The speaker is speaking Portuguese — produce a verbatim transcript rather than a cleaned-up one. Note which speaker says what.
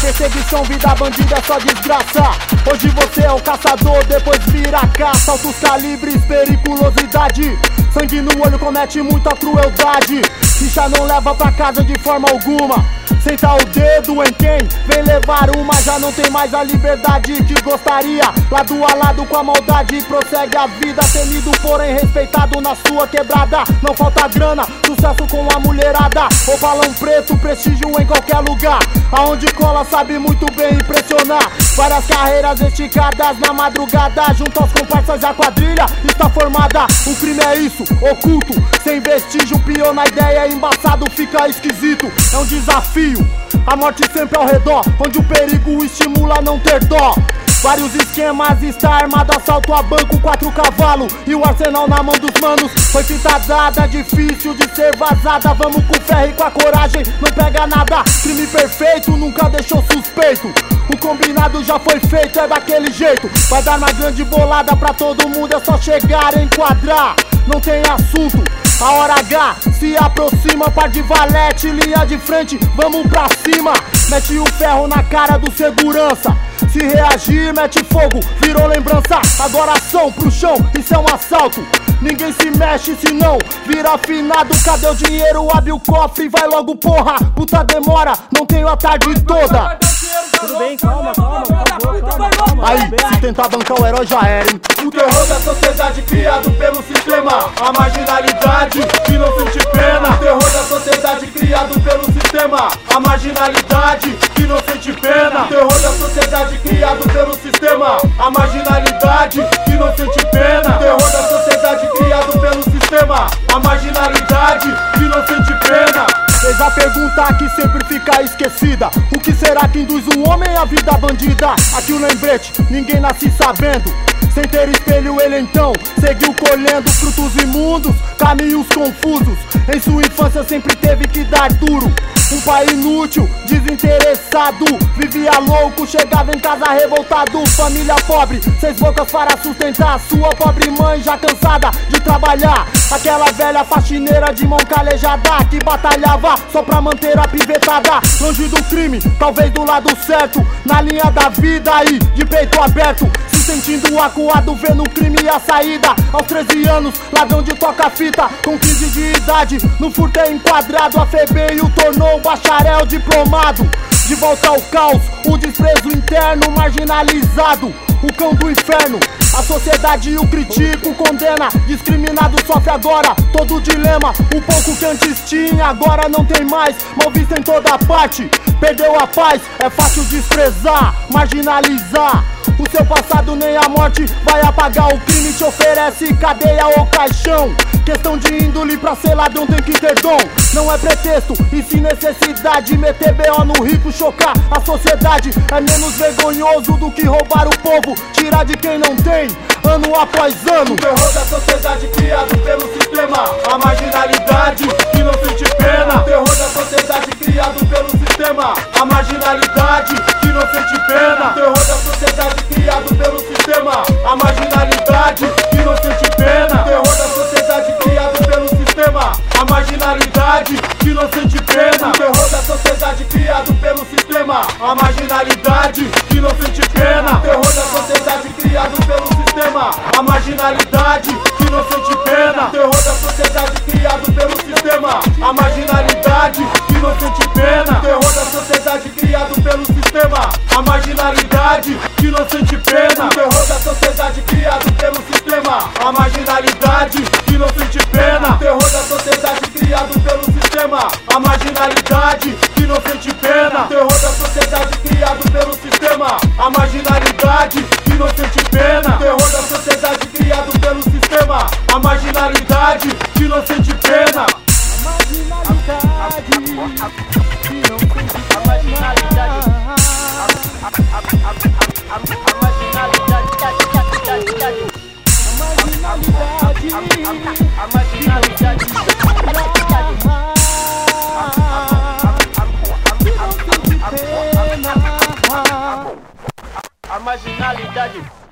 Speaker 1: perseguição, vida bandida é só desgraça. Hoje você é um caçador, depois vira caça. Altos calibres, periculosidade. Sangue no olho comete muita crueldade. Ficha não leva pra casa de forma alguma. Senta o dedo em quem vem levar uma. Já não tem mais a liberdade que gostaria. Lado a lado com a maldade prossegue a vida. Temido porém respeitado na sua quebrada. Não falta grana, sucesso com a mulherada. Ou balão preto, prestígio em qualquer lugar. Aonde cola sabe muito bem impressionar. Várias carreiras esticadas na madrugada. Junto aos comparsas e a quadrilha está formada. O crime é isso, oculto, sem vestígio. Pior na ideia, embaçado, fica esquisito. É um desafio, a morte sempre ao redor, onde o perigo estimula a não ter dó. Vários esquemas, está armado, assalto a banco, quatro cavalos e o arsenal na mão dos manos. Foi fita dada, difícil de ser vazada. Vamos com ferro e com a coragem, não pega nada. Crime perfeito, nunca deixou suspeito. O combinado já foi feito, é daquele jeito. Vai dar uma grande bolada pra todo mundo, é só chegar e enquadrar. Não tem assunto, a hora H se aproxima. Par de valete, linha de frente, vamos pra cima. Mete o ferro na cara do segurança. Se reagir, mete fogo, virou lembrança. Agora ação pro chão, isso é um assalto. Ninguém se mexe senão vira afinado. Cadê o dinheiro? Abre o cofre e vai logo, porra. Puta demora, não tenho a tarde toda.
Speaker 2: Tudo bem, calma, calma, calma, calma, calma.
Speaker 1: Aí, se tentar bancar o herói já era, hein?
Speaker 3: O terror da sociedade criado pelo sistema. A marginalidade que não sente pena. O terror da sociedade criado pelo sistema. A marginalidade que não sente pena. O terror da sociedade criado pelo sistema. A marginalidade que não sente pena. O terror da sociedade criado pelo sistema. A marginalidade que não sente pena.
Speaker 1: Fez a pergunta que sempre fica esquecida: o que será que induz o homem à vida bandida? Aqui o lembrete, ninguém nasce sabendo. Sem ter espelho ele então seguiu colhendo frutos imundos, caminhos confusos. Em sua infância sempre teve que dar duro. Um pai inútil, desinteressado, vivia louco, chegava em casa revoltado. Família pobre, seis bocas para sustentar sua pobre mãe já cansada de trabalhar. Aquela velha faxineira de mão calejada que batalhava só pra manter a pivetada. Longe do crime, talvez do lado certo, na linha da vida aí, de peito aberto. Se sentindo acuado, vendo o crime e a saída. Aos treze anos, ladrão de toca-fita. Com quinze de idade, no furto é enquadrado. A F E B E I o tornou bacharel diplomado. De volta ao caos, o desprezo interno marginalizado. O cão do inferno, a sociedade o critica, o condena. Discriminado sofre agora todo o dilema. O pouco que antes tinha, agora não tem mais. Mal visto em toda parte, perdeu a paz. É fácil desprezar, marginalizar. O seu passado nem a morte vai apagar. O crime te oferece cadeia ou caixão. Questão de índole, pra ser ladrão tem que ter dom. Não é pretexto, e sim necessidade. Meter B O no rico, chocar a sociedade. É menos vergonhoso do que roubar o povo, tirar de quem não tem, ano após ano.
Speaker 3: O terror da sociedade criado pelo sistema. A marginalidade que não sente pena. O terror da sociedade criado pelo sistema. A marginalidade que não sente pena. O terror da sociedade criado pelo sistema. A marginalidade que não sente pena. O terror da sociedade criado pelo sistema. A marginalidade que não sente pena. O terror da sociedade criado pelo sistema. A marginalidade que não sente pena. O terror da sociedade criado pelo sistema. A marginalidade que não sente pena. O terror da sociedade criado pelo sistema. A marginalidade que não sente pena. O terror da sociedade criado pelo sistema. A marginalidade que não sente pena. O terror da sociedade criado pelo sistema. A marginalidade que não sente pena. O terror da sociedade criado pelo sistema. A marginalidade que não sente pena. O terror da sociedade criado pelo sistema. A marginalidade que não sente pena. O terror da sociedade criado pelo sistema. A marginalidade que não sente pena.
Speaker 1: A marginalidade que não sente pena.
Speaker 2: A marginalidade, a marginalidade, a marginalidade.